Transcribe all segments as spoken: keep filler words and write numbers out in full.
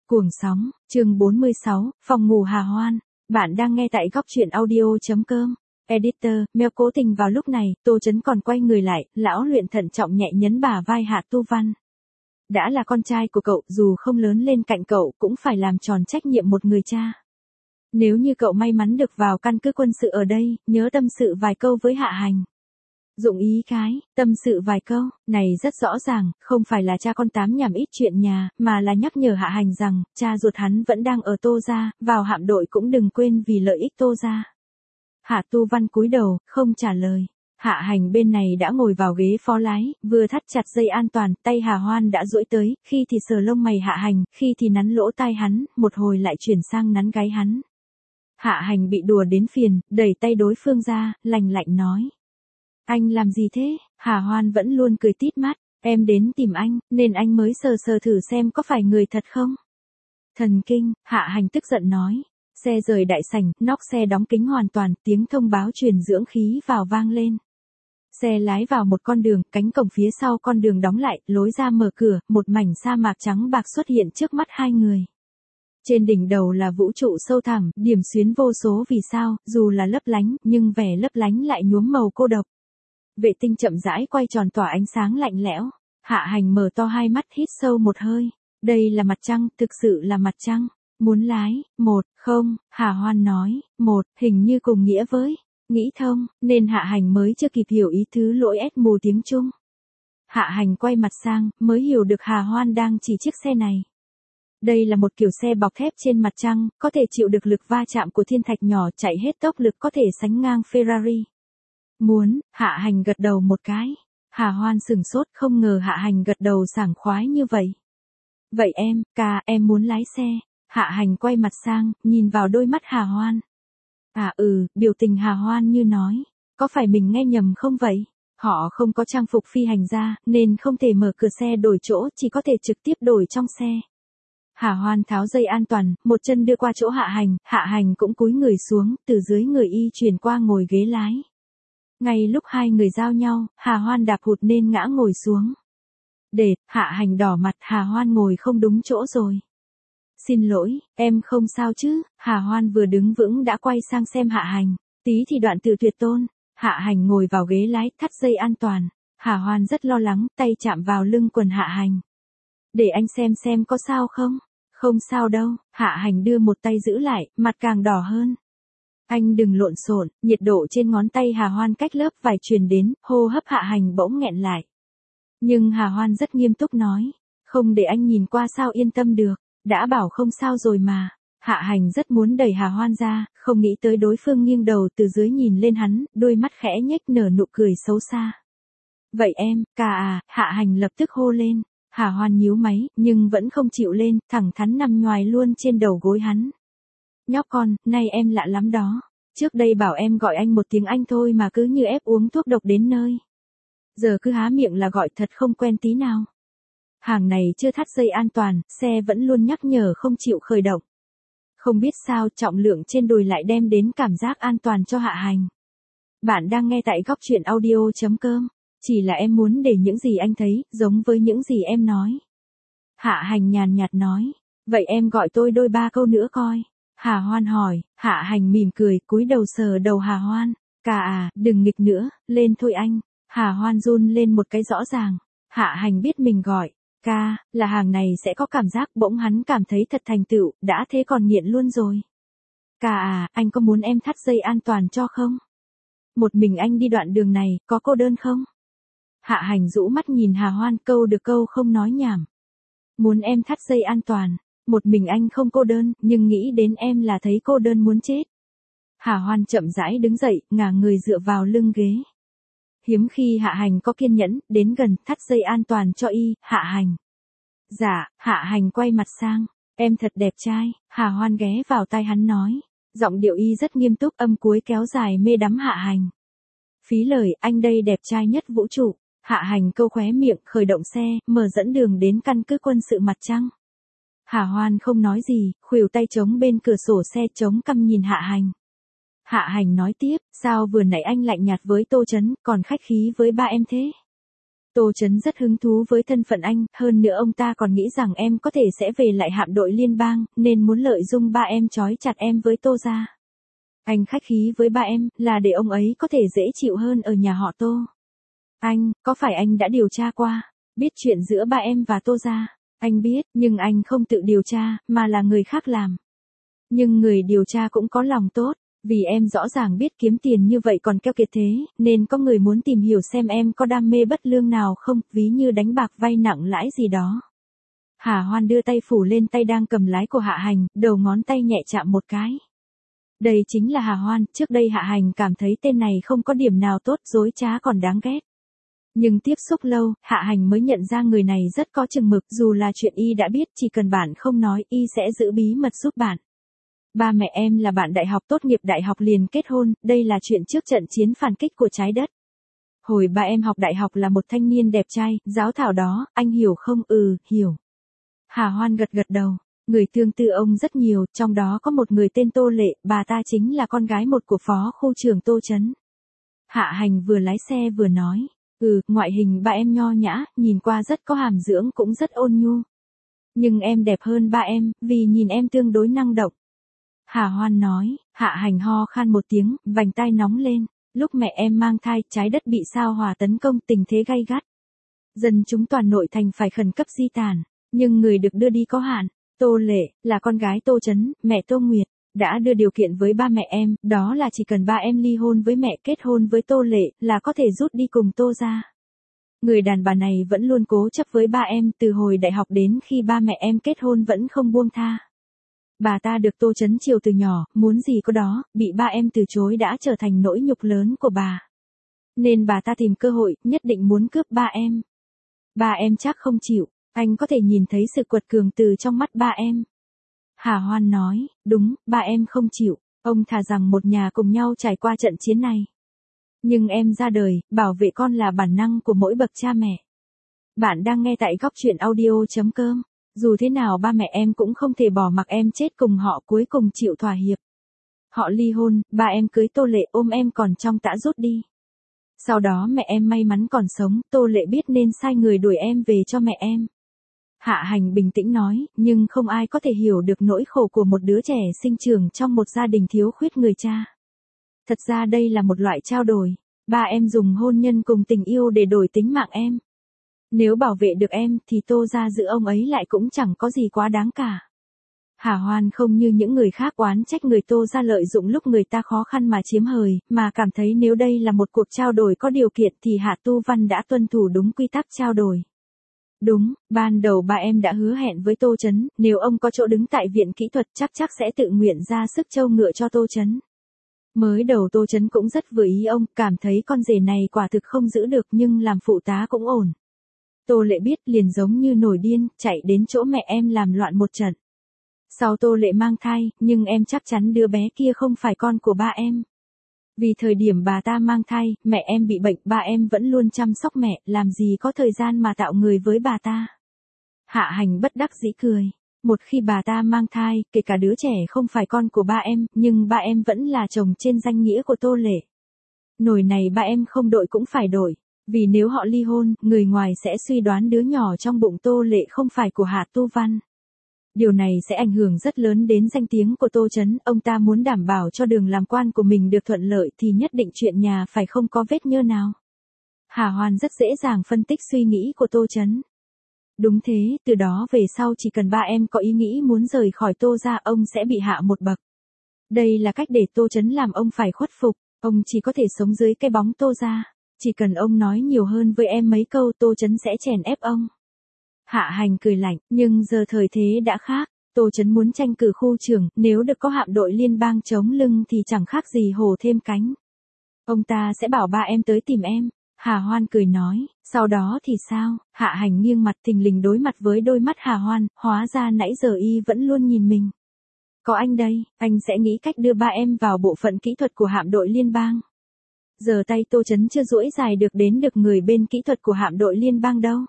Cuồng sóng, chương bốn mươi sáu, phòng ngủ Hà Hoan. Bạn đang nghe tại góc truyện audio.com. Editor, mail cố tình vào lúc này, Tô Chấn còn quay người lại, lão luyện thận trọng nhẹ nhấn bả vai Hạ Tu Văn. Đã là con trai của cậu, dù không lớn lên cạnh cậu cũng phải làm tròn trách nhiệm một người cha. Nếu như cậu may mắn được vào căn cứ quân sự ở đây, nhớ tâm sự vài câu với Hạ Hành. Dụng ý cái, tâm sự vài câu, này rất rõ ràng, không phải là cha con tám nhảm ít chuyện nhà, mà là nhắc nhở Hạ Hành rằng, cha ruột hắn vẫn đang ở Tô gia, vào hạm đội cũng đừng quên vì lợi ích Tô gia. Hạ Tu Văn cúi đầu, không trả lời. Hạ Hành bên này đã ngồi vào ghế phó lái, vừa thắt chặt dây an toàn, tay Hà Hoan đã duỗi tới, khi thì sờ lông mày Hạ Hành, khi thì nắn lỗ tai hắn, một hồi lại chuyển sang nắn gáy hắn. Hạ Hành bị đùa đến phiền, đẩy tay đối phương ra, lạnh lạnh nói. Anh làm gì thế? Hà Hoan vẫn luôn cười tít mắt, em đến tìm anh, nên anh mới sờ sờ thử xem có phải người thật không? Thần kinh, Hạ Hành tức giận nói. Xe rời đại sảnh, nóc xe đóng kính hoàn toàn, tiếng thông báo truyền dưỡng khí vào vang lên. Xe lái vào một con đường, cánh cổng phía sau con đường đóng lại, lối ra mở cửa, một mảnh sa mạc trắng bạc xuất hiện trước mắt hai người. Trên đỉnh đầu là vũ trụ sâu thẳm, điểm xuyến vô số vì sao, dù là lấp lánh, nhưng vẻ lấp lánh lại nhuốm màu cô độc. Vệ tinh chậm rãi quay tròn tỏa ánh sáng lạnh lẽo. Hạ Hành mở to hai mắt hít sâu một hơi. Đây là mặt trăng, thực sự là mặt trăng. Muốn lái, một, không, Hà Hoan nói, một, hình như cùng nghĩa với, nghĩ thông, nên Hạ Hành mới chưa kịp hiểu ý thứ lỗi ép mù tiếng Trung. Hạ Hành quay mặt sang, mới hiểu được Hà Hoan đang chỉ chiếc xe này. Đây là một kiểu xe bọc thép trên mặt trăng, có thể chịu được lực va chạm của thiên thạch nhỏ, chạy hết tốc lực có thể sánh ngang Ferrari. Muốn, Hạ Hành gật đầu một cái. Hà Hoan sừng sốt, không ngờ Hạ Hành gật đầu sảng khoái như vậy. Vậy em, ca, em muốn lái xe. Hạ Hành quay mặt sang, nhìn vào đôi mắt Hà Hoan. À ừ, biểu tình Hà Hoan như nói. Có phải mình nghe nhầm không vậy? Họ không có trang phục phi hành gia, nên không thể mở cửa xe đổi chỗ, chỉ có thể trực tiếp đổi trong xe. Hà Hoan tháo dây an toàn, một chân đưa qua chỗ Hạ Hành, Hạ Hành cũng cúi người xuống, từ dưới người y chuyển qua ngồi ghế lái. Ngay lúc hai người giao nhau, Hà Hoan đạp hụt nên ngã ngồi xuống. Để, Hạ Hành đỏ mặt, Hà Hoan ngồi không đúng chỗ rồi. Xin lỗi, em không sao chứ? Hà Hoan vừa đứng vững đã quay sang xem Hạ Hành. Tí thì đoạn tự tuyệt tôn. Hạ Hành ngồi vào ghế lái, thắt dây an toàn. Hà Hoan rất lo lắng, tay chạm vào lưng quần Hạ Hành. Để anh xem xem có sao không? Không sao đâu. Hạ Hành đưa một tay giữ lại, mặt càng đỏ hơn. Anh đừng lộn xộn, nhiệt độ trên ngón tay Hà Hoan cách lớp vải truyền đến, hô hấp Hạ Hành bỗng nghẹn lại. Nhưng Hà Hoan rất nghiêm túc nói, không để anh nhìn qua sao yên tâm được, đã bảo không sao rồi mà. Hạ Hành rất muốn đẩy Hà Hoan ra, không nghĩ tới đối phương nghiêng đầu từ dưới nhìn lên hắn, đôi mắt khẽ nhếch nở nụ cười xấu xa. Vậy em, ca à, Hạ Hành lập tức hô lên. Hà Hoan nhíu máy, nhưng vẫn không chịu lên, thẳng thắn nằm nhoài luôn trên đầu gối hắn. Nhóc con, nay em lạ lắm đó. Trước đây bảo em gọi anh một tiếng anh thôi mà cứ như ép uống thuốc độc đến nơi. Giờ cứ há miệng là gọi thật không quen tí nào. Hàng này chưa thắt dây an toàn, xe vẫn luôn nhắc nhở không chịu khởi động. Không biết sao trọng lượng trên đùi lại đem đến cảm giác an toàn cho Hạ Hành. Bạn đang nghe tại góc truyện audio.com. Chỉ là em muốn để những gì anh thấy, giống với những gì em nói. Hạ Hành nhàn nhạt nói. Vậy em gọi tôi đôi ba câu nữa coi. Hà Hoan hỏi, Hạ Hành mỉm cười, cúi đầu sờ đầu Hà Hoan. Ca à, đừng nghịch nữa, lên thôi anh. Hà Hoan run lên một cái rõ ràng. Hạ Hành biết mình gọi, ca, là hàng này sẽ có cảm giác, bỗng hắn cảm thấy thật thành tựu, đã thế còn nghiện luôn rồi. Ca à, anh có muốn em thắt dây an toàn cho không? Một mình anh đi đoạn đường này, có cô đơn không? Hạ Hành rũ mắt nhìn Hà Hoan, câu được câu không nói nhảm. Muốn em thắt dây an toàn. Một mình anh không cô đơn, nhưng nghĩ đến em là thấy cô đơn muốn chết. Hà Hoan chậm rãi đứng dậy, ngả người dựa vào lưng ghế. Hiếm khi Hạ Hành có kiên nhẫn, đến gần, thắt dây an toàn cho y, Hạ Hành. Dạ, Hạ Hành quay mặt sang, em thật đẹp trai, Hà Hoan ghé vào tai hắn nói. Giọng điệu y rất nghiêm túc, âm cuối kéo dài mê đắm Hạ Hành. Phí lời, anh đây đẹp trai nhất vũ trụ. Hạ Hành câu khóe miệng, khởi động xe, mở dẫn đường đến căn cứ quân sự mặt trăng. Hà Hoan không nói gì, khuỷu tay chống bên cửa sổ xe chống cằm nhìn Hạ Hành. Hạ Hành nói tiếp, sao vừa nãy anh lạnh nhạt với Tô Chấn, còn khách khí với ba em thế? Tô Chấn rất hứng thú với thân phận anh, hơn nữa ông ta còn nghĩ rằng em có thể sẽ về lại hạm đội liên bang, nên muốn lợi dụng ba em trói chặt em với Tô gia. Anh khách khí với ba em, là để ông ấy có thể dễ chịu hơn ở nhà họ Tô. Anh, có phải anh đã điều tra qua, biết chuyện giữa ba em và Tô gia? Anh biết, nhưng anh không tự điều tra, mà là người khác làm. Nhưng người điều tra cũng có lòng tốt, vì em rõ ràng biết kiếm tiền như vậy còn keo kiệt thế, nên có người muốn tìm hiểu xem em có đam mê bất lương nào không, ví như đánh bạc vay nặng lãi gì đó. Hà Hoan đưa tay phủ lên tay đang cầm lái của Hạ Hành, đầu ngón tay nhẹ chạm một cái. Đây chính là Hà Hoan, trước đây Hạ Hành cảm thấy tên này không có điểm nào tốt, dối trá còn đáng ghét. Nhưng tiếp xúc lâu, Hạ Hành mới nhận ra người này rất có chừng mực, dù là chuyện y đã biết, chỉ cần bạn không nói, y sẽ giữ bí mật giúp bạn. Ba mẹ em là bạn đại học, tốt nghiệp đại học liền kết hôn, đây là chuyện trước trận chiến phản kích của trái đất. Hồi ba em học đại học là một thanh niên đẹp trai, giáo thảo đó, anh hiểu không? Ừ, hiểu. Hà Hoan gật gật đầu, người tương tự ông rất nhiều, trong đó có một người tên Tô Lệ, bà ta chính là con gái một của phó khu trưởng Tô Chấn. Hạ Hành vừa lái xe vừa nói, ừ, ngoại hình ba em nho nhã, nhìn qua rất có hàm dưỡng cũng rất ôn nhu. Nhưng em đẹp hơn ba em, vì nhìn em tương đối năng động. Hà Hoan nói, Hạ Hành ho khan một tiếng, vành tai nóng lên, lúc mẹ em mang thai, trái đất bị sao hỏa tấn công, tình thế gay gắt. Dân chúng toàn nội thành phải khẩn cấp di tản, nhưng người được đưa đi có hạn. Tô Lệ, là con gái Tô Chấn, mẹ Tô Nguyệt, đã đưa điều kiện với ba mẹ em, đó là chỉ cần ba em ly hôn với mẹ, kết hôn với Tô Lệ, là có thể rút đi cùng Tô gia. Người đàn bà này vẫn luôn cố chấp với ba em, từ hồi đại học đến khi ba mẹ em kết hôn vẫn không buông tha. Bà ta được Tô Chấn chiều từ nhỏ, muốn gì có đó, bị ba em từ chối đã trở thành nỗi nhục lớn của bà. Nên bà ta tìm cơ hội, nhất định muốn cướp ba em. Ba em chắc không chịu, anh có thể nhìn thấy sự quật cường từ trong mắt ba em. Hà Hoan nói, đúng, ba em không chịu, ông thà rằng một nhà cùng nhau trải qua trận chiến này. Nhưng em ra đời, bảo vệ con là bản năng của mỗi bậc cha mẹ. Bạn đang nghe tại góc truyện audio chấm com. Dù thế nào ba mẹ em cũng không thể bỏ mặc em chết cùng họ, cuối cùng chịu thỏa hiệp. Họ ly hôn, ba em cưới Tô Lệ, ôm em còn trong tã rút đi. Sau đó mẹ em may mắn còn sống, Tô Lệ biết nên sai người đuổi em về cho mẹ em. Hạ Hành bình tĩnh nói, nhưng không ai có thể hiểu được nỗi khổ của một đứa trẻ sinh trưởng trong một gia đình thiếu khuyết người cha. Thật ra đây là một loại trao đổi, ba em dùng hôn nhân cùng tình yêu để đổi tính mạng em. Nếu bảo vệ được em, thì Tô gia giữ ông ấy lại cũng chẳng có gì quá đáng cả. Hà Hoan không như những người khác oán trách người Tô gia lợi dụng lúc người ta khó khăn mà chiếm hời, mà cảm thấy nếu đây là một cuộc trao đổi có điều kiện thì Hạ Tu Văn đã tuân thủ đúng quy tắc trao đổi. Đúng, ban đầu ba em đã hứa hẹn với Tô Chấn, nếu ông có chỗ đứng tại viện kỹ thuật chắc chắc sẽ tự nguyện ra sức trâu ngựa cho Tô Chấn. Mới đầu Tô Chấn cũng rất vừa ý ông, cảm thấy con rể này quả thực không giữ được nhưng làm phụ tá cũng ổn. Tô Lệ biết liền giống như nổi điên, chạy đến chỗ mẹ em làm loạn một trận. Sau Tô Lệ mang thai, nhưng em chắc chắn đứa bé kia không phải con của ba em. Vì thời điểm bà ta mang thai, mẹ em bị bệnh, ba em vẫn luôn chăm sóc mẹ, làm gì có thời gian mà tạo người với bà ta. Hạ Hành bất đắc dĩ cười. Một khi bà ta mang thai, kể cả đứa trẻ không phải con của ba em, nhưng ba em vẫn là chồng trên danh nghĩa của Tô Lệ. Nồi này ba em không đội cũng phải đổi. Vì nếu họ ly hôn, người ngoài sẽ suy đoán đứa nhỏ trong bụng Tô Lệ không phải của Hạ Tu Văn. Điều này sẽ ảnh hưởng rất lớn đến danh tiếng của Tô Chấn, ông ta muốn đảm bảo cho đường làm quan của mình được thuận lợi thì nhất định chuyện nhà phải không có vết nhơ nào. Hà Hoan rất dễ dàng phân tích suy nghĩ của Tô Chấn. Đúng thế, từ đó về sau chỉ cần ba em có ý nghĩ muốn rời khỏi Tô gia, ông sẽ bị hạ một bậc. Đây là cách để Tô Chấn làm ông phải khuất phục, ông chỉ có thể sống dưới cái bóng Tô gia. Chỉ cần ông nói nhiều hơn với em mấy câu, Tô Chấn sẽ chèn ép ông. Hạ Hành cười lạnh, nhưng giờ thời thế đã khác, Tô Chấn muốn tranh cử khu trưởng, nếu được có hạm đội liên bang chống lưng thì chẳng khác gì hổ thêm cánh. Ông ta sẽ bảo ba em tới tìm em. Hà Hoan cười nói, sau đó thì sao? Hạ Hành nghiêng mặt thình lình đối mặt với đôi mắt Hà Hoan, hóa ra nãy giờ y vẫn luôn nhìn mình. Có anh đây, anh sẽ nghĩ cách đưa ba em vào bộ phận kỹ thuật của hạm đội liên bang. Giờ tay Tô Chấn chưa duỗi dài được đến được người bên kỹ thuật của hạm đội liên bang đâu.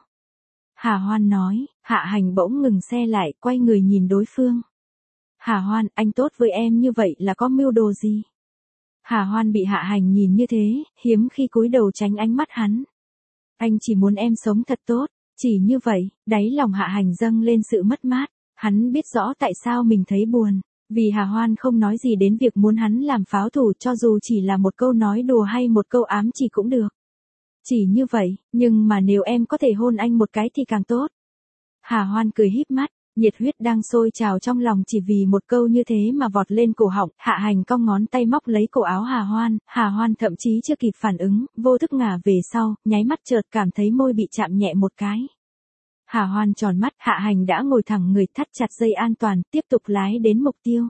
Hà Hoan nói, Hạ Hành bỗng ngừng xe lại, quay người nhìn đối phương. Hà Hoan, anh tốt với em như vậy là có mưu đồ gì? Hà Hoan bị Hạ Hành nhìn như thế, hiếm khi cúi đầu tránh ánh mắt hắn. Anh chỉ muốn em sống thật tốt, chỉ như vậy. Đáy lòng Hạ Hành dâng lên sự mất mát. Hắn biết rõ tại sao mình thấy buồn. Vì Hà Hoan không nói gì đến việc muốn hắn làm pháo thủ, cho dù chỉ là một câu nói đùa hay một câu ám chỉ cũng được. Chỉ như vậy, nhưng mà nếu em có thể hôn anh một cái thì càng tốt. Hà Hoan cười híp mắt, nhiệt huyết đang sôi trào trong lòng chỉ vì một câu như thế mà vọt lên cổ họng. Hạ Hành cong ngón tay móc lấy cổ áo Hà Hoan, Hà Hoan thậm chí chưa kịp phản ứng, vô thức ngả về sau, nháy mắt chợt cảm thấy môi bị chạm nhẹ một cái. Hà Hoan tròn mắt, Hạ Hành đã ngồi thẳng người, thắt chặt dây an toàn, tiếp tục lái đến mục tiêu.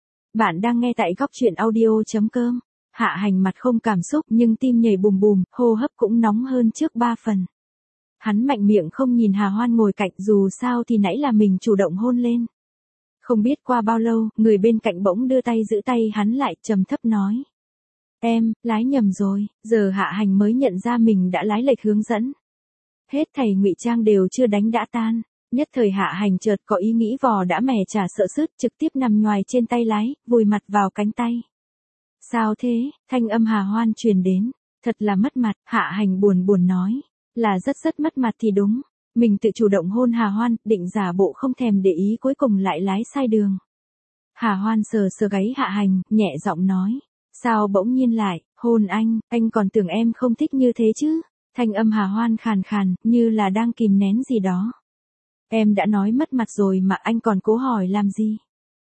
Bạn đang nghe tại góc truyện audio.com. Hạ Hành mặt không cảm xúc nhưng tim nhảy bùm bùm, hô hấp cũng nóng hơn trước ba phần. Hắn mạnh miệng không nhìn Hà Hoan ngồi cạnh, dù sao thì nãy là mình chủ động hôn lên. Không biết qua bao lâu, người bên cạnh bỗng đưa tay giữ tay hắn lại, trầm thấp nói. Em, lái nhầm rồi. Giờ Hạ Hành mới nhận ra mình đã lái lệch hướng dẫn. Hết thảy ngụy trang đều chưa đánh đã tan. Nhất thời Hạ Hành chợt có ý nghĩ vò đã mẻ chả sợ sứt, trực tiếp nằm nhoài trên tay lái, vùi mặt vào cánh tay. Sao thế? Thanh âm Hà Hoan truyền đến. Thật là mất mặt. Hạ Hành buồn buồn nói. Là rất rất mất mặt thì đúng. Mình tự chủ động hôn Hà Hoan, định giả bộ không thèm để ý, cuối cùng lại lái sai đường. Hà Hoan sờ sờ gáy Hạ Hành, nhẹ giọng nói. Sao bỗng nhiên lại, hôn anh, anh còn tưởng em không thích như thế chứ. Thanh âm Hà Hoan khàn khàn, như là đang kìm nén gì đó. Em đã nói mất mặt rồi mà anh còn cố hỏi làm gì?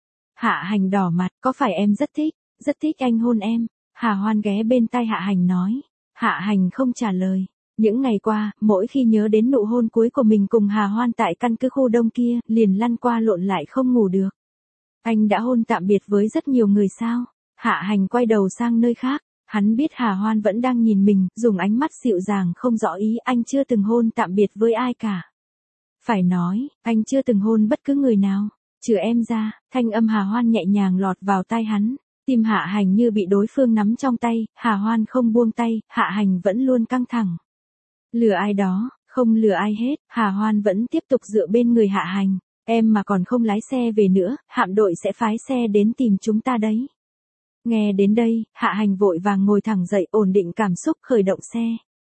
Hạ Hành đỏ mặt, có phải em rất thích, rất thích anh hôn em? Hà Hoan ghé bên tai Hạ Hành nói. Hạ Hành không trả lời. Những ngày qua, mỗi khi nhớ đến nụ hôn cuối của mình cùng Hà Hoan tại căn cứ khu đông kia, liền lăn qua lộn lại không ngủ được. Anh đã hôn tạm biệt với rất nhiều người sao? Hạ Hành quay đầu sang nơi khác. Hắn biết Hà Hoan vẫn đang nhìn mình, dùng ánh mắt dịu dàng không rõ ý. Anh chưa từng hôn tạm biệt với ai cả. Phải nói, anh chưa từng hôn bất cứ người nào. Trừ em ra. Thanh âm Hà Hoan nhẹ nhàng lọt vào tai hắn. Tim Hạ Hành như bị đối phương nắm trong tay. Hà Hoan không buông tay, Hạ Hành vẫn luôn căng thẳng. Lừa ai đó, không lừa ai hết. Hà Hoan vẫn tiếp tục dựa bên người Hạ Hành. Em mà còn không lái xe về nữa, hạm đội sẽ phái xe đến tìm chúng ta đấy. Nghe đến đây, Hạ Hành vội vàng ngồi thẳng dậy, ổn định cảm xúc, khởi động xe.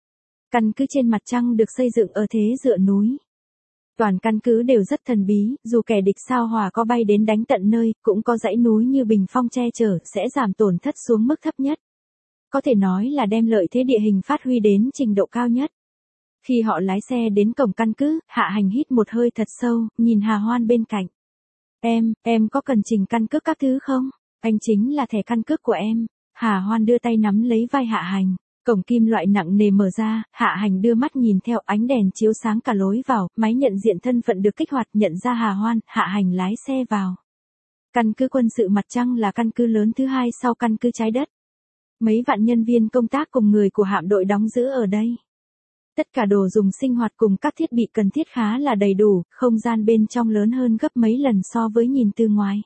Căn cứ trên mặt trăng được xây dựng ở thế dựa núi. Toàn căn cứ đều rất thần bí, dù kẻ địch sao hỏa có bay đến đánh tận nơi, cũng có dãy núi như bình phong che chở, sẽ giảm tổn thất xuống mức thấp nhất. Có thể nói là đem lợi thế địa hình phát huy đến trình độ cao nhất. Khi họ lái xe đến cổng căn cứ, Hạ Hành hít một hơi thật sâu, nhìn Hà Hoan bên cạnh. Em, em có cần trình căn cước các thứ không? Anh chính là thẻ căn cước của em. Hà Hoan đưa tay nắm lấy vai Hạ Hành. Cổng kim loại nặng nề mở ra, Hạ Hành đưa mắt nhìn theo, ánh đèn chiếu sáng cả lối vào, máy nhận diện thân phận được kích hoạt, nhận ra Hà Hoan. Hạ Hành lái xe vào. Căn cứ quân sự mặt trăng là căn cứ lớn thứ hai sau căn cứ trái đất. Mấy vạn nhân viên công tác cùng người của hạm đội đóng giữ ở đây. Tất cả đồ dùng sinh hoạt cùng các thiết bị cần thiết khá là đầy đủ, không gian bên trong lớn hơn gấp mấy lần so với nhìn từ ngoài.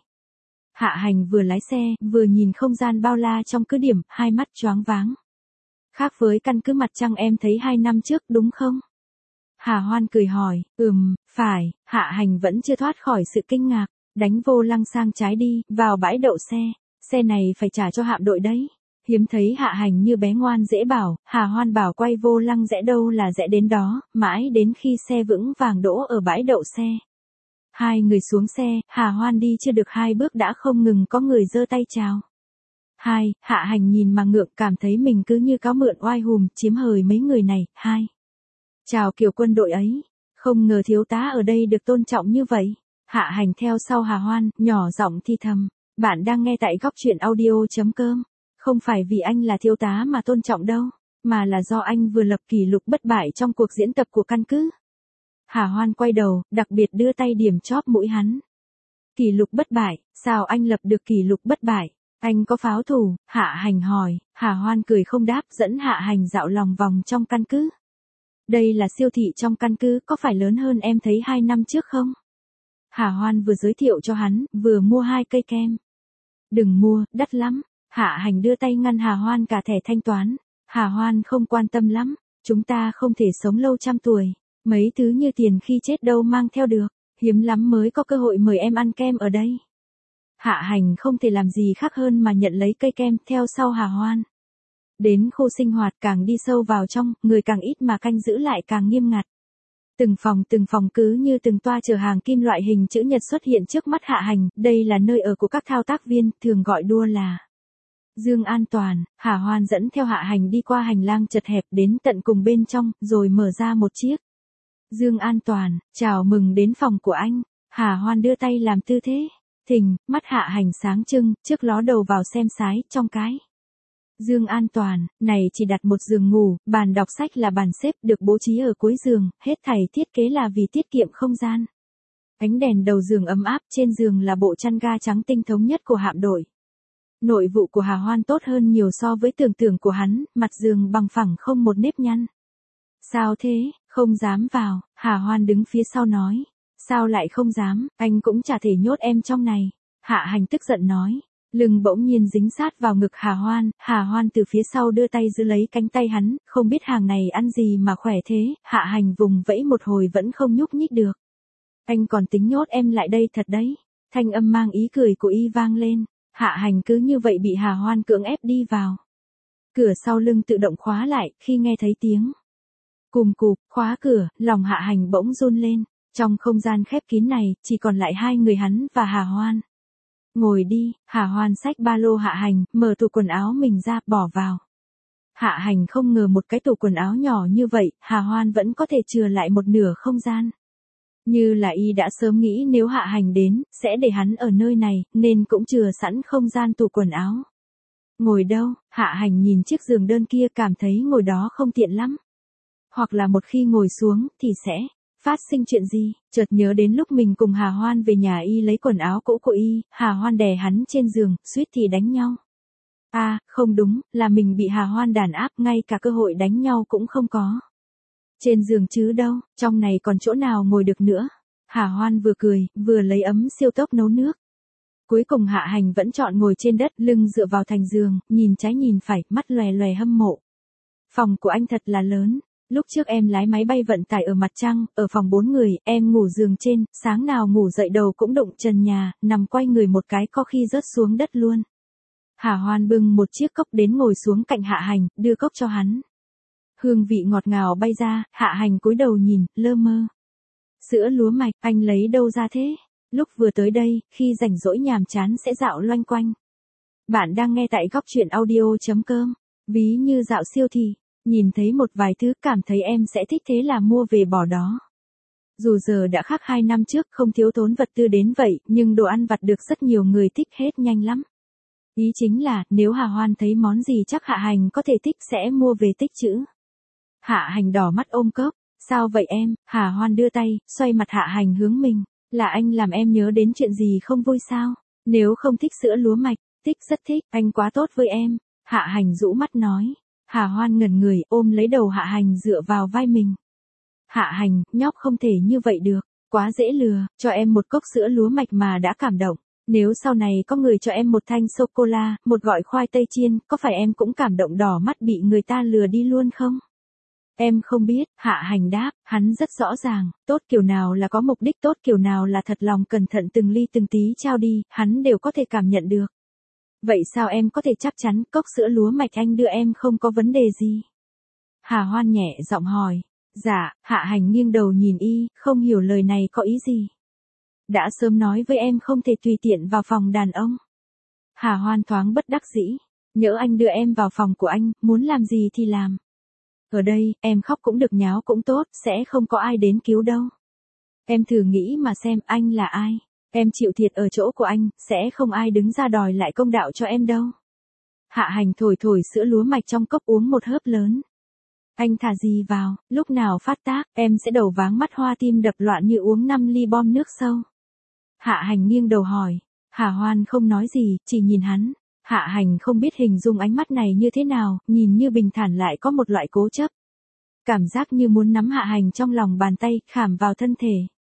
Hạ Hành vừa lái xe, vừa nhìn không gian bao la trong cứ điểm, hai mắt choáng váng. Khác với căn cứ mặt trăng em thấy hai năm trước đúng không? Hà Hoan cười hỏi, ừm, phải. Hạ Hành vẫn chưa thoát khỏi sự kinh ngạc, đánh vô lăng sang trái đi, vào bãi đậu xe. Xe này phải trả cho hạm đội đấy. Hiếm thấy Hạ Hành như bé ngoan dễ bảo, Hà Hoan bảo quay vô lăng rẽ đâu là rẽ đến đó, mãi đến khi xe vững vàng đỗ ở bãi đậu xe. Hai người xuống xe, Hà Hoan đi chưa được hai bước đã không ngừng có người giơ tay chào. Hai, Hạ Hành nhìn mà ngượng, cảm thấy mình cứ như cáo mượn oai hùm, chiếm hời mấy người này. Hai, chào kiểu quân đội ấy, không ngờ thiếu tá ở đây được tôn trọng như vậy. Hạ Hành theo sau Hà Hoan, nhỏ giọng thi thầm, bạn đang nghe tại góc truyện audio.com. Không phải vì anh là thiếu tá mà tôn trọng đâu, mà là do anh vừa lập kỷ lục bất bại trong cuộc diễn tập của căn cứ. Hà Hoan quay đầu, đặc biệt đưa tay điểm chóp mũi hắn. Kỷ lục bất bại, sao anh lập được kỷ lục bất bại? Anh có pháo thủ? Hạ Hành hỏi. Hà Hoan cười không đáp, dẫn Hạ Hành dạo lòng vòng trong căn cứ. Đây là siêu thị trong căn cứ, có phải lớn hơn em thấy hai năm trước không? Hà Hoan vừa giới thiệu cho hắn, vừa mua hai cây kem. Đừng mua, đắt lắm. Hạ Hành đưa tay ngăn Hà Hoan cả thẻ thanh toán. Hà Hoan không quan tâm lắm. Chúng ta không thể sống lâu trăm tuổi. Mấy thứ như tiền khi chết đâu mang theo được. Hiếm lắm mới có cơ hội mời em ăn kem ở đây. Hạ Hành không thể làm gì khác hơn mà nhận lấy cây kem theo sau Hà Hoan. Đến khu sinh hoạt càng đi sâu vào trong, người càng ít mà canh giữ lại càng nghiêm ngặt. Từng phòng từng phòng cứ như từng toa chở hàng kim loại hình chữ nhật xuất hiện trước mắt Hạ Hành, đây là nơi ở của các thao tác viên, thường gọi đua là Dương An Toàn. Hà Hoan dẫn theo Hạ Hành đi qua hành lang chật hẹp đến tận cùng bên trong, rồi mở ra một chiếc. Dương An Toàn, chào mừng đến phòng của anh. Hà Hoan đưa tay làm tư thế. Thình, mắt Hạ Hành sáng trưng, trước ló đầu vào xem sái, trong cái. Dương An Toàn, này chỉ đặt một giường ngủ, bàn đọc sách là bàn xếp được bố trí ở cuối giường, hết thảy thiết kế là vì tiết kiệm không gian. Ánh đèn đầu giường ấm áp, trên giường là bộ chăn ga trắng tinh thống nhất của hạm đội. Nội vụ của Hà Hoan tốt hơn nhiều so với tưởng tượng của hắn, mặt giường bằng phẳng không một nếp nhăn. Sao thế, không dám vào, Hà Hoan đứng phía sau nói. Sao lại không dám, anh cũng chả thể nhốt em trong này. Hạ Hành tức giận nói. Lưng bỗng nhiên dính sát vào ngực Hà Hoan, Hà Hoan từ phía sau đưa tay giữ lấy cánh tay hắn, không biết hàng này ăn gì mà khỏe thế, Hạ Hành vùng vẫy một hồi vẫn không nhúc nhích được. Anh còn tính nhốt em lại đây thật đấy. Thanh âm mang ý cười của y vang lên, Hạ Hành cứ như vậy bị Hà Hoan cưỡng ép đi vào. Cửa sau lưng tự động khóa lại, khi nghe thấy tiếng cùm cụp, khóa cửa, lòng Hạ Hành bỗng run lên, trong không gian khép kín này, chỉ còn lại hai người hắn và Hà Hoan. Ngồi đi, Hà Hoan xách ba lô Hạ Hành, mở tủ quần áo mình ra, bỏ vào. Hạ Hành không ngờ một cái tủ quần áo nhỏ như vậy, Hà Hoan vẫn có thể chừa lại một nửa không gian. Như là y đã sớm nghĩ nếu Hạ Hành đến, sẽ để hắn ở nơi này, nên cũng chừa sẵn không gian tủ quần áo. Ngồi đâu, Hạ Hành nhìn chiếc giường đơn kia cảm thấy ngồi đó không tiện lắm. Hoặc là một khi ngồi xuống, thì sẽ phát sinh chuyện gì, chợt nhớ đến lúc mình cùng Hà Hoan về nhà y lấy quần áo cũ của y, Hà Hoan đè hắn trên giường, suýt thì đánh nhau. À, không đúng, là mình bị Hà Hoan đàn áp, ngay cả cơ hội đánh nhau cũng không có. Trên giường chứ đâu, trong này còn chỗ nào ngồi được nữa. Hà Hoan vừa cười, vừa lấy ấm siêu tốc nấu nước. Cuối cùng Hạ Hành vẫn chọn ngồi trên đất, lưng dựa vào thành giường, nhìn trái nhìn phải, mắt lòe lòe hâm mộ. Phòng của anh thật là lớn. Lúc trước em lái máy bay vận tải ở mặt trăng, ở phòng bốn người, em ngủ giường trên, sáng nào ngủ dậy đầu cũng đụng trần nhà, nằm quay người một cái có khi rớt xuống đất luôn. Hà Hoan bưng một chiếc cốc đến ngồi xuống cạnh Hạ Hành, đưa cốc cho hắn. Hương vị ngọt ngào bay ra, Hạ Hành cúi đầu nhìn, lơ mơ. Sữa lúa mạch, anh lấy đâu ra thế? Lúc vừa tới đây, khi rảnh rỗi nhàm chán sẽ dạo loanh quanh. Bạn đang nghe tại góc truyện audio chấm com, ví như dạo siêu thị. Nhìn thấy một vài thứ cảm thấy em sẽ thích thế là mua về bỏ đó. Dù giờ đã khác hai năm trước không thiếu thốn vật tư đến vậy, nhưng đồ ăn vặt được rất nhiều người thích hết nhanh lắm. Ý chính là, nếu Hà Hoan thấy món gì chắc Hạ Hành có thể thích sẽ mua về tích trữ. Hạ Hành đỏ mắt ôm cốc, sao vậy em? Hà Hoan đưa tay, xoay mặt Hạ Hành hướng mình, là anh làm em nhớ đến chuyện gì không vui sao? Nếu không thích sữa lúa mạch, thích rất thích, anh quá tốt với em. Hạ Hành rũ mắt nói. Hà Hoan ngẩn người, ôm lấy đầu Hạ Hành dựa vào vai mình. Hạ Hành, nhóc không thể như vậy được, quá dễ lừa, cho em một cốc sữa lúa mạch mà đã cảm động. Nếu sau này có người cho em một thanh sô-cô-la, một gỏi khoai tây chiên, có phải em cũng cảm động đỏ mắt bị người ta lừa đi luôn không? Em không biết, Hạ Hành đáp, hắn rất rõ ràng, tốt kiểu nào là có mục đích, tốt kiểu nào là thật lòng cẩn thận từng ly từng tí trao đi, hắn đều có thể cảm nhận được. Vậy sao em có thể chắc chắn cốc sữa lúa mạch anh đưa em không có vấn đề gì? Hà Hoan nhẹ giọng hỏi. Dạ, Hạ Hành nghiêng đầu nhìn y, không hiểu lời này có ý gì. Đã sớm nói với em không thể tùy tiện vào phòng đàn ông. Hà Hoan thoáng bất đắc dĩ. Nhỡ anh đưa em vào phòng của anh, muốn làm gì thì làm. Ở đây, em khóc cũng được nháo cũng tốt, sẽ không có ai đến cứu đâu. Em thử nghĩ mà xem anh là ai. Em chịu thiệt ở chỗ của anh, sẽ không ai đứng ra đòi lại công đạo cho em đâu. Hạ Hành thổi thổi sữa lúa mạch trong cốc uống một hớp lớn. Anh thả gì vào, lúc nào phát tác, em sẽ đầu váng mắt hoa tim đập loạn như uống năm ly bom nước sâu. Hạ Hành nghiêng đầu hỏi. Hà Hoan không nói gì, chỉ nhìn hắn. Hạ Hành không biết hình dung ánh mắt này như thế nào, nhìn như bình thản lại có một loại cố chấp. Cảm giác như muốn nắm Hạ Hành trong lòng bàn tay, khảm vào thân thể.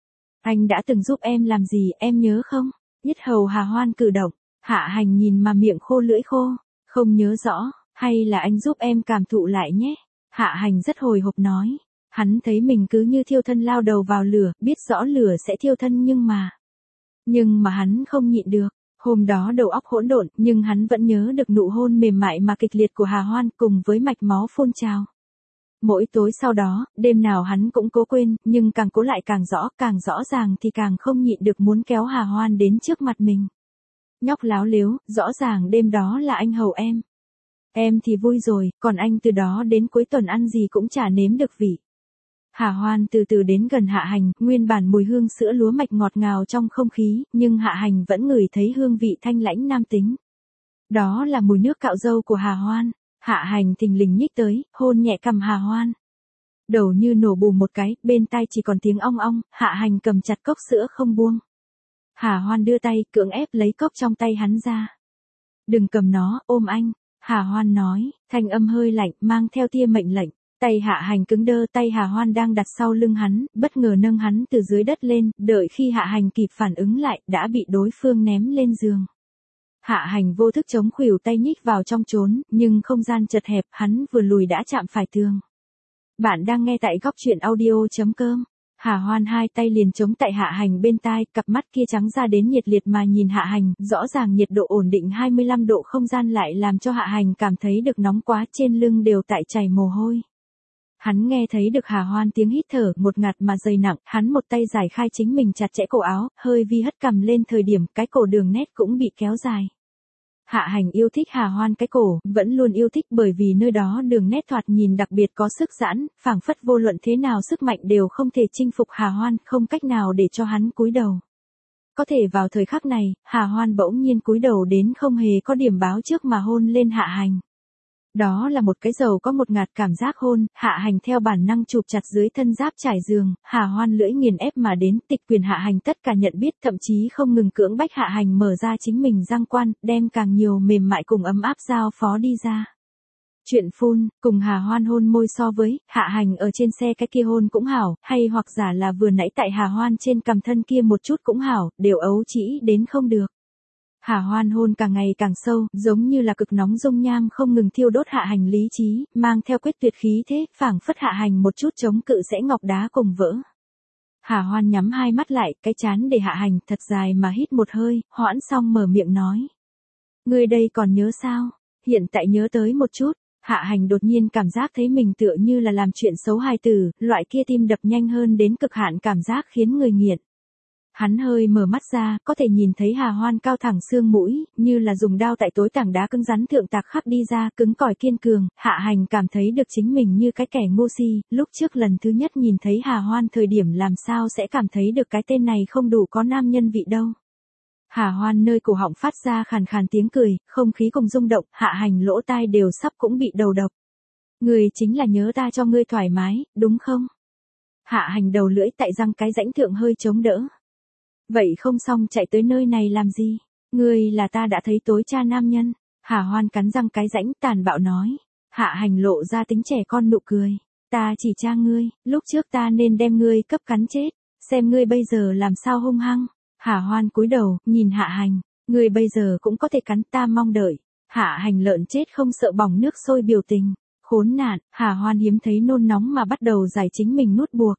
Anh đã từng giúp em làm gì, em nhớ không? Yết hầu Hà Hoan cử động, Hạ Hành nhìn mà miệng khô lưỡi khô, không nhớ rõ, hay là anh giúp em cảm thụ lại nhé? Hạ Hành rất hồi hộp nói, hắn thấy mình cứ như thiêu thân lao đầu vào lửa, biết rõ lửa sẽ thiêu thân nhưng mà... Nhưng mà hắn không nhịn được, Hôm đó đầu óc hỗn độn, nhưng hắn vẫn nhớ được nụ hôn mềm mại mà kịch liệt của Hà Hoan cùng với mạch máu phun trào. Mỗi tối sau đó, đêm nào hắn cũng cố quên, nhưng càng cố lại càng rõ, càng rõ ràng thì càng không nhịn được muốn kéo Hà Hoan đến trước mặt mình. Nhóc láo lếu, rõ ràng đêm đó là anh hầu em. Em thì vui rồi, còn anh từ đó đến cuối tuần ăn gì cũng chả nếm được vị. Hà Hoan từ từ đến gần Hạ Hành, nguyên bản mùi hương sữa lúa mạch ngọt ngào trong không khí, nhưng Hạ Hành vẫn ngửi thấy hương vị thanh lãnh nam tính. Đó là mùi nước cạo râu của Hà Hoan. Hạ Hành thình lình nhích tới, hôn nhẹ cằm Hà Hoan. Đầu như nổ bù một cái, bên tai chỉ còn tiếng ong ong, Hạ Hành cầm chặt cốc sữa không buông. Hà Hoan đưa tay, cưỡng ép lấy cốc trong tay hắn ra. Đừng cầm nó, ôm anh. Hà Hoan nói, thanh âm hơi lạnh, mang theo tia mệnh lệnh. Tay Hạ Hành cứng đơ, tay Hà Hoan đang đặt sau lưng hắn, bất ngờ nâng hắn từ dưới đất lên, đợi khi Hạ Hành kịp phản ứng lại, đã bị đối phương ném lên giường. Hạ Hành vô thức chống khuỷu tay nhích vào trong trốn, nhưng không gian chật hẹp, hắn vừa lùi đã chạm phải tường. Bạn đang nghe tại góc truyện audio chấm com. Hà Hoan hai tay liền chống tại Hạ Hành bên tai, cặp mắt kia trắng ra đến nhiệt liệt mà nhìn Hạ Hành, rõ ràng nhiệt độ ổn định hai mươi lăm độ không gian lại làm cho Hạ Hành cảm thấy được nóng quá, trên lưng đều tại chảy mồ hôi. Hắn nghe thấy được Hà Hoan tiếng hít thở ngột ngạt mà dày nặng, hắn một tay giải khai chính mình chặt chẽ cổ áo, hơi vi hất cằm lên thời điểm cái cổ đường nét cũng bị kéo dài. Hạ Hành yêu thích Hà Hoan cái cổ, vẫn luôn yêu thích bởi vì nơi đó đường nét thoạt nhìn đặc biệt có sức giãn, phảng phất vô luận thế nào sức mạnh đều không thể chinh phục Hà Hoan, không cách nào để cho hắn cúi đầu. Có thể vào thời khắc này, Hà Hoan bỗng nhiên cúi đầu đến không hề có điểm báo trước mà hôn lên Hạ Hành. Đó là một cái dầu có một ngạt cảm giác hôn, Hạ Hành theo bản năng chụp chặt dưới thân giáp trải giường, Hà Hoan lưỡi nghiền ép mà đến, tịch quyền Hạ Hành tất cả nhận biết, thậm chí không ngừng cưỡng bách Hạ Hành mở ra chính mình giang quan, đem càng nhiều mềm mại cùng ấm áp giao phó đi ra. Chuyện phun, cùng Hà Hoan hôn môi so với, Hạ Hành ở trên xe cái kia hôn cũng hảo, hay hoặc giả là vừa nãy tại Hà Hoan trên cằm thân kia một chút cũng hảo, đều ấu trĩ đến không được. Hà Hoan hôn càng ngày càng sâu, giống như là cực nóng dung nham không ngừng thiêu đốt Hạ Hành lý trí, mang theo quyết tuyệt khí thế, phảng phất Hạ Hành một chút chống cự sẽ ngọc đá cùng vỡ. Hà Hoan nhắm hai mắt lại, cái chán để Hạ Hành thật dài mà hít một hơi, hoãn xong mở miệng nói. Ngươi đây còn nhớ sao? Hiện tại nhớ tới một chút. Hạ Hành đột nhiên cảm giác thấy mình tựa như là làm chuyện xấu hài tử, loại kia tim đập nhanh hơn đến cực hạn cảm giác khiến người nghiện. Hắn hơi mở mắt ra, có thể nhìn thấy Hà Hoan cao thẳng xương mũi, như là dùng đao tại tối tảng đá cứng rắn thượng tạc khắc đi ra, cứng cỏi kiên cường. Hạ Hành cảm thấy được chính mình như cái kẻ ngu si, lúc trước lần thứ nhất nhìn thấy Hà Hoan thời điểm làm sao sẽ cảm thấy được cái tên này không đủ có nam nhân vị đâu. Hà Hoan nơi cổ họng phát ra khàn khàn tiếng cười, không khí cùng rung động, Hạ Hành lỗ tai đều sắp cũng bị đầu độc. Người chính là nhớ ta cho ngươi thoải mái, đúng không? Hạ Hành đầu lưỡi tại răng cái rãnh thượng hơi chống đỡ. Vậy không xong chạy tới nơi này làm gì? Ngươi là ta đã thấy tối cha nam nhân. Hà Hoan cắn răng cái rãnh tàn bạo nói. Hạ Hành lộ ra tính trẻ con nụ cười. Ta chỉ cha ngươi, lúc trước ta nên đem ngươi cấp cắn chết. Xem ngươi bây giờ làm sao hung hăng. Hà Hoan cúi đầu, nhìn Hạ Hành. Ngươi bây giờ cũng có thể cắn, ta mong đợi. Hạ Hành lợn chết không sợ bỏng nước sôi biểu tình. Khốn nạn, Hà Hoan hiếm thấy nôn nóng mà bắt đầu giải chính mình nút buộc.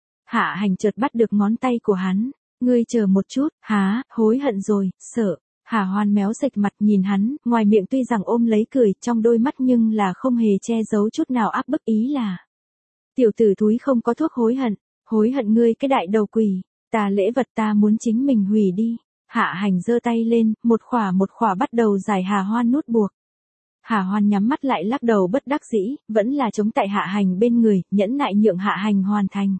Hạ Hành chợt bắt được ngón tay của hắn. Ngươi chờ một chút, há, hối hận rồi, sợ. Hà Hoan méo sạch mặt nhìn hắn, ngoài miệng tuy rằng ôm lấy cười, trong đôi mắt nhưng là không hề che giấu chút nào áp bức ý là. Tiểu tử thúi không có thuốc hối hận, hối hận ngươi cái đại đầu quỷ, ta lễ vật ta muốn chính mình hủy đi. Hạ Hành giơ tay lên, một khỏa một khỏa bắt đầu giải Hà Hoan nút buộc. Hà Hoan nhắm mắt lại lắc đầu bất đắc dĩ, vẫn là chống tại Hạ Hành bên người, nhẫn nại nhượng Hạ Hành hoàn thành.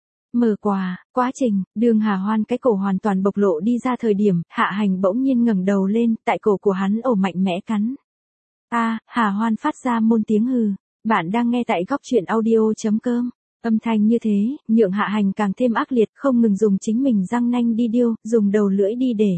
Mở quà, quá trình, đường Hà Hoan cái cổ hoàn toàn bộc lộ đi ra thời điểm, Hạ Hành bỗng nhiên ngẩng đầu lên, tại cổ của hắn ổ mạnh mẽ cắn. A, à, Hà Hoan phát ra môn tiếng hừ. Bạn đang nghe tại góc truyện audio chấm com. Âm thanh như thế, nhượng Hạ Hành càng thêm ác liệt, không ngừng dùng chính mình răng nanh đi điêu, dùng đầu lưỡi đi để.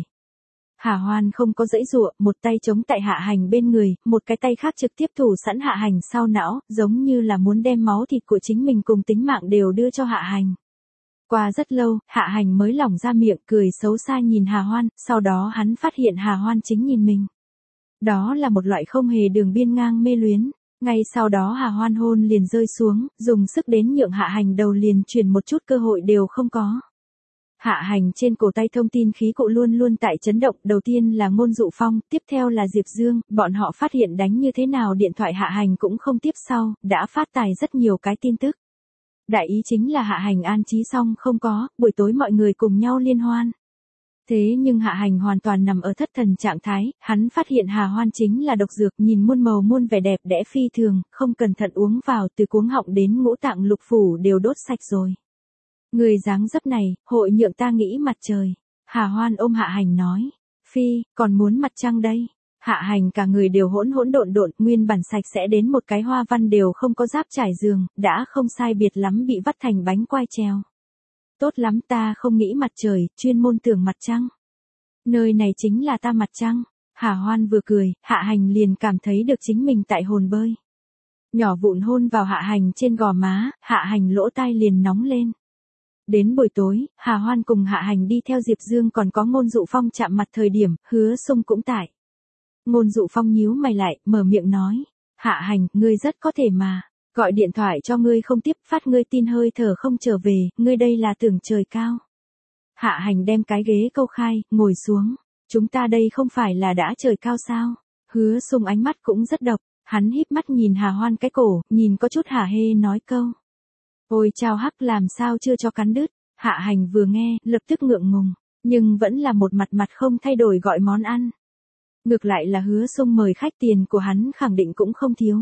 Hà Hoan không có dãy dụa, một tay chống tại Hạ Hành bên người, một cái tay khác trực tiếp thủ sẵn Hạ Hành sau não, giống như là muốn đem máu thịt của chính mình cùng tính mạng đều đưa cho Hạ Hành. Qua rất lâu, Hạ Hành mới lỏng ra miệng cười xấu xa nhìn Hà Hoan, sau đó hắn phát hiện Hà Hoan chính nhìn mình. Đó là một loại không hề đường biên ngang mê luyến. Ngay sau đó Hà Hoan hôn liền rơi xuống, dùng sức đến nhượng Hạ Hành đầu liền chuyển một chút cơ hội đều không có. Hạ Hành trên cổ tay thông tin khí cụ luôn luôn tại chấn động, đầu tiên là Ngôn Dụ Phong, tiếp theo là Diệp Dương, bọn họ phát hiện đánh như thế nào điện thoại Hạ Hành cũng không tiếp sau, đã phát tài rất nhiều cái tin tức. Đại ý chính là Hạ Hành an trí xong không có, buổi tối mọi người cùng nhau liên hoan. Thế nhưng Hạ Hành hoàn toàn nằm ở thất thần trạng thái, hắn phát hiện Hà Hoan chính là độc dược, nhìn muôn màu muôn vẻ đẹp đẽ phi thường, không cẩn thận uống vào từ cuống họng đến ngũ tạng lục phủ đều đốt sạch rồi. Người dáng dấp này, hội nhượng ta nghĩ mặt trời. Hà Hoan ôm Hạ Hành nói. Phi, còn muốn mặt trăng đây. Hạ Hành cả người đều hỗn hỗn độn độn, nguyên bản sạch sẽ đến một cái hoa văn đều không có giáp trải giường, đã không sai biệt lắm bị vắt thành bánh quai treo. Tốt lắm, ta không nghĩ mặt trời, chuyên môn tưởng mặt trăng. Nơi này chính là ta mặt trăng. Hà Hoan vừa cười, Hạ Hành liền cảm thấy được chính mình tại hồn bơi. Nhỏ vụn hôn vào Hạ Hành trên gò má, Hạ Hành lỗ tai liền nóng lên. Đến buổi tối, Hà Hoan cùng Hạ Hành đi theo Diệp Dương còn có Ngôn Dụ Phong chạm mặt thời điểm, Hứa Sung cũng tại. Ngôn Dụ Phong nhíu mày lại, mở miệng nói. Hạ Hành, ngươi rất có thể mà. Gọi điện thoại cho ngươi không tiếp, phát ngươi tin hơi thở không trở về, ngươi đây là tưởng trời cao. Hạ Hành đem cái ghế câu khai, ngồi xuống. Chúng ta đây không phải là đã trời cao sao? Hứa Sung ánh mắt cũng rất độc, hắn híp mắt nhìn Hà Hoan cái cổ, nhìn có chút hả hê nói câu. Ôi chao hắc, làm sao chưa cho cắn đứt. Hạ Hành vừa nghe, lập tức ngượng ngùng, nhưng vẫn là một mặt mặt không thay đổi gọi món ăn. Ngược lại là Hứa Sung mời khách, tiền của hắn khẳng định cũng không thiếu.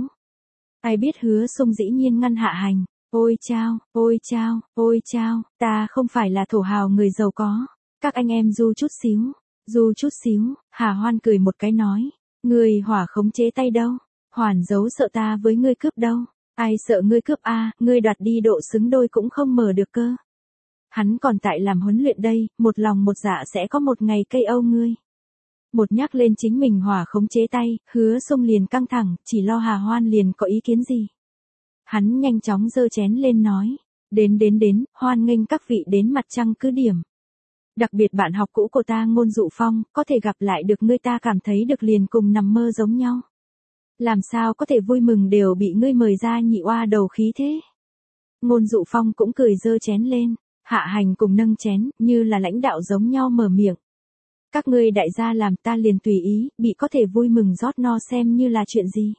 Ai biết Hứa Sung dĩ nhiên ngăn Hạ Hành. Ôi chao, ôi chao, ôi chao, ta không phải là thổ hào người giàu có. Các anh em du chút xíu, du chút xíu. Hà Hoan cười một cái nói. Người hỏa khống chế tay đâu? Hoàn giấu sợ ta với ngươi cướp đâu? Ai sợ ngươi cướp a, à, ngươi đoạt đi độ xứng đôi cũng không mở được cơ. Hắn còn tại làm huấn luyện đây, một lòng một dạ sẽ có một ngày cây âu ngươi. Một nhắc lên chính mình hỏa khống chế tay, Hứa Sung liền căng thẳng, chỉ lo Hà Hoan liền có ý kiến gì. Hắn nhanh chóng giơ chén lên nói. Đến đến đến, hoan nghênh các vị đến mặt trăng cứ điểm. Đặc biệt bạn học cũ của ta Ngôn Dụ Phong, có thể gặp lại được ngươi ta cảm thấy được liền cùng nằm mơ giống nhau. Làm sao có thể vui mừng đều bị ngươi mời ra nhị oa đầu khí thế. Ngôn Dụ Phong cũng cười giơ chén lên, Hạ Hành cùng nâng chén, như là lãnh đạo giống nhau mở miệng. Các ngươi đại gia làm ta liền tùy ý, bị có thể vui mừng rót no xem như là chuyện gì.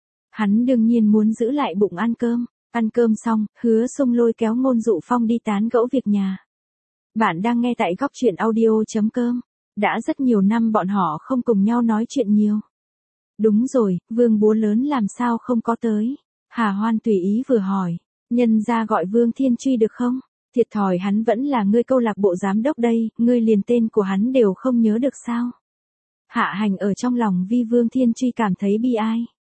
Hắn đương nhiên muốn giữ lại bụng ăn cơm, ăn cơm xong, Hứa Sung lôi kéo Ngôn Dụ Phong đi tán gẫu việc nhà. Bạn đang nghe tại góc truyện audio.com, đã rất nhiều năm bọn họ không cùng nhau nói chuyện nhiều. Đúng rồi, Vương bố lớn làm sao không có tới? Hà Hoan tùy ý vừa hỏi, nhân ra gọi Vương Thiên Truy được không? Thiệt thòi hắn vẫn là ngươi câu lạc bộ giám đốc đây, ngươi liền tên của hắn đều không nhớ được sao? Hạ Hành ở trong lòng vì Vương Thiên Truy cảm thấy bi ai.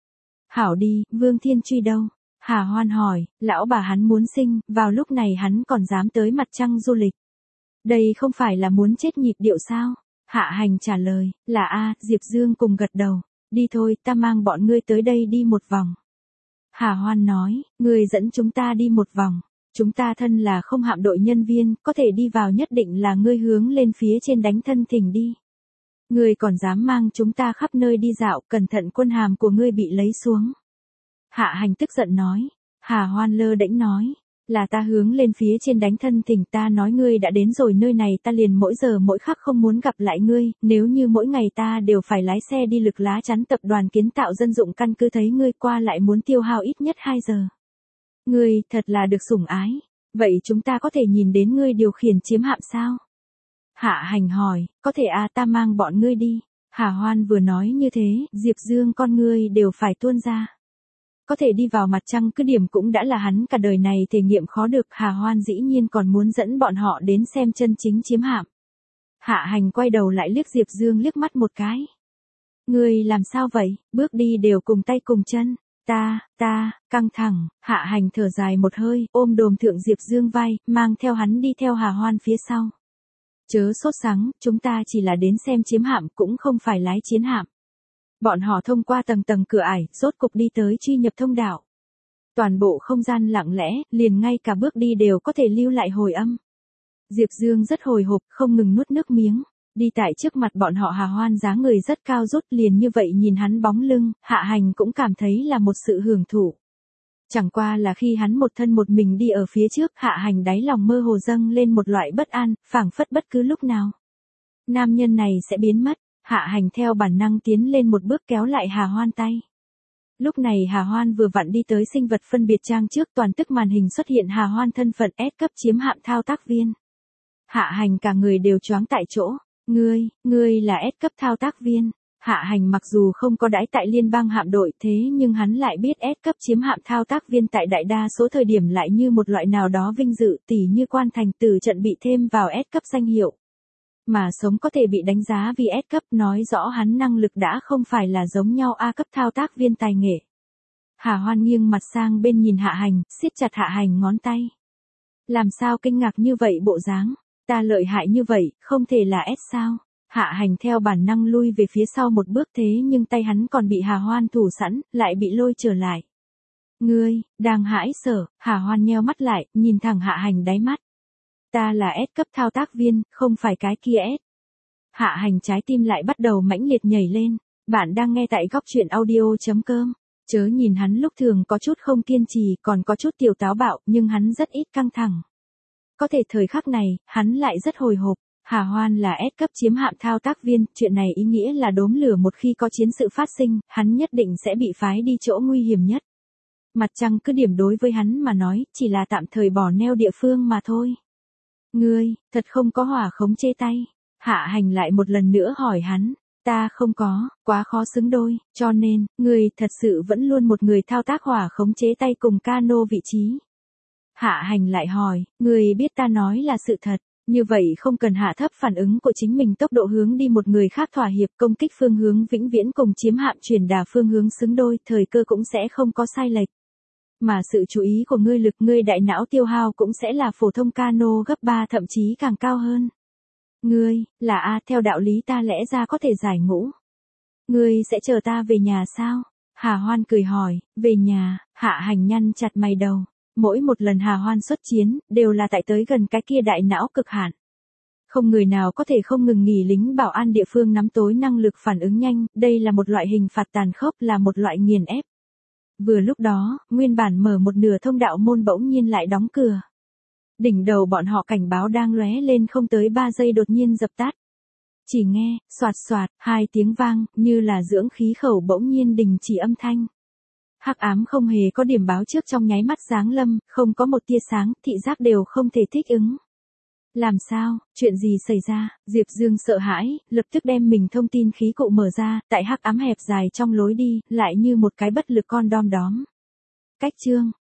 Hảo đi, Vương Thiên Truy đâu? Hà Hoan hỏi, lão bà hắn muốn sinh, vào lúc này hắn còn dám tới mặt trăng du lịch. Đây không phải là muốn chết nhịp điệu sao? Hạ Hành trả lời, là a. Diệp Dương cùng gật đầu. Đi thôi, ta mang bọn ngươi tới đây đi một vòng. Hà Hoan nói, ngươi dẫn chúng ta đi một vòng. Chúng ta thân là không hạm đội nhân viên, có thể đi vào nhất định là ngươi hướng lên phía trên đánh thân thỉnh đi. Ngươi còn dám mang chúng ta khắp nơi đi dạo, cẩn thận quân hàm của ngươi bị lấy xuống. Hạ Hành tức giận nói. Hà Hoan lơ đễnh nói. Là ta hướng lên phía trên đánh thân thỉnh, ta nói ngươi đã đến rồi nơi này ta liền mỗi giờ mỗi khắc không muốn gặp lại ngươi, nếu như mỗi ngày ta đều phải lái xe đi lực lá chắn tập đoàn kiến tạo dân dụng căn cứ thấy ngươi qua lại muốn tiêu hao ít nhất hai giờ. Ngươi, thật là được sủng ái. Vậy chúng ta có thể nhìn đến ngươi điều khiển chiếm hạm sao? Hạ Hành hỏi, có thể à, ta mang bọn ngươi đi. Hà Hoan vừa nói như thế, Diệp Dương con ngươi đều phải tuôn ra. Có thể đi vào mặt trăng cứ điểm cũng đã là hắn cả đời này thể nghiệm khó được, Hà Hoan dĩ nhiên còn muốn dẫn bọn họ đến xem chân chính chiếm hạm. Hạ Hành quay đầu lại liếc Diệp Dương liếc mắt một cái. Ngươi làm sao vậy, bước đi đều cùng tay cùng chân. Ta, ta, căng thẳng. Hạ Hành thở dài một hơi, ôm đồm thượng Diệp Dương vai, mang theo hắn đi theo Hà Hoan phía sau. Chớ sốt sắng, chúng ta chỉ là đến xem chiếm hạm cũng không phải lái chiến hạm. Bọn họ thông qua tầng tầng cửa ải, rốt cục đi tới truy nhập thông đạo. Toàn bộ không gian lặng lẽ, liền ngay cả bước đi đều có thể lưu lại hồi âm. Diệp Dương rất hồi hộp, không ngừng nuốt nước miếng. Đi tại trước mặt bọn họ Hà Hoan dáng người rất cao rút, liền như vậy nhìn hắn bóng lưng, Hạ Hành cũng cảm thấy là một sự hưởng thụ. Chẳng qua là khi hắn một thân một mình đi ở phía trước, Hạ Hành đáy lòng mơ hồ dâng lên một loại bất an, phảng phất bất cứ lúc nào nam nhân này sẽ biến mất. Hạ Hành theo bản năng tiến lên một bước kéo lại Hà Hoan tay. Lúc này Hà Hoan vừa vặn đi tới sinh vật phân biệt trang trước, toàn tức màn hình xuất hiện Hà Hoan thân phận S cấp chiếm hạm thao tác viên. Hạ Hành cả người đều choáng tại chỗ. Ngươi, ngươi là S cấp thao tác viên. Hạ Hành mặc dù không có đãi tại liên bang hạm đội, thế nhưng hắn lại biết S cấp chiếm hạm thao tác viên tại đại đa số thời điểm lại như một loại nào đó vinh dự, tỉ như quan thành tử trận bị thêm vào S cấp danh hiệu. Mà sống có thể bị đánh giá vì S cấp, nói rõ hắn năng lực đã không phải là giống nhau A cấp thao tác viên tài nghệ. Hà Hoan nghiêng mặt sang bên nhìn Hạ Hành, siết chặt Hạ Hành ngón tay. Làm sao kinh ngạc như vậy bộ dáng, ta lợi hại như vậy, không thể là S sao? Hạ Hành theo bản năng lui về phía sau một bước, thế nhưng tay hắn còn bị Hà Hoan thủ sẵn, lại bị lôi trở lại. Ngươi, đang hãi sợ. Hà Hoan nheo mắt lại, nhìn thẳng Hạ Hành đáy mắt. Ta là S cấp thao tác viên, không phải cái kia S. Hạ Hành trái tim lại bắt đầu mãnh liệt nhảy lên. Bạn đang nghe tại góc truyện audio chấm com. Chớ nhìn hắn lúc thường có chút không kiên trì, còn có chút tiểu táo bạo, nhưng hắn rất ít căng thẳng. Có thể thời khắc này, hắn lại rất hồi hộp. Hà Hoan là S cấp chiếm hạm thao tác viên, chuyện này ý nghĩa là đốm lửa một khi có chiến sự phát sinh, hắn nhất định sẽ bị phái đi chỗ nguy hiểm nhất. Mặt trăng cứ điểm đối với hắn mà nói, chỉ là tạm thời bỏ neo địa phương mà thôi. Ngươi, thật không có hỏa khống chế tay. Hạ Hành lại một lần nữa hỏi hắn. Ta không có, quá khó xứng đôi, cho nên, ngươi thật sự vẫn luôn một người thao tác hỏa khống chế tay cùng cano vị trí. Hạ Hành lại hỏi, ngươi biết ta nói là sự thật, như vậy không cần hạ thấp phản ứng của chính mình, tốc độ hướng đi một người khác thỏa hiệp, công kích phương hướng vĩnh viễn cùng chiếm hạm chuyển đà phương hướng xứng đôi, thời cơ cũng sẽ không có sai lệch. Mà sự chú ý của ngươi lực ngươi đại não tiêu hao cũng sẽ là phổ thông cano gấp ba thậm chí càng cao hơn. Ngươi, là A, theo đạo lý ta lẽ ra có thể giải ngũ. Ngươi sẽ chờ ta về nhà sao? Hà Hoan cười hỏi, về nhà. Hạ Hành nhăn chặt mày đầu. Mỗi một lần Hà Hoan xuất chiến, đều là tại tới gần cái kia đại não cực hạn. Không người nào có thể không ngừng nghỉ lính bảo an địa phương nắm tối năng lực phản ứng nhanh, đây là một loại hình phạt tàn khốc, là một loại nghiền ép. Vừa lúc đó, nguyên bản mở một nửa thông đạo môn bỗng nhiên lại đóng cửa. Đỉnh đầu bọn họ cảnh báo đang lóe lên không tới ba giây đột nhiên dập tắt. Chỉ nghe, xoạt xoạt, hai tiếng vang, như là dưỡng khí khẩu bỗng nhiên đình chỉ âm thanh. Hắc ám không hề có điểm báo trước trong nháy mắt giáng lâm, không có một tia sáng, thị giác đều không thể thích ứng. Làm sao, chuyện gì xảy ra? Diệp Dương sợ hãi, lập tức đem mình thông tin khí cụ mở ra, tại hắc ám hẹp dài trong lối đi, lại như một cái bất lực con đom đóm. Cách chương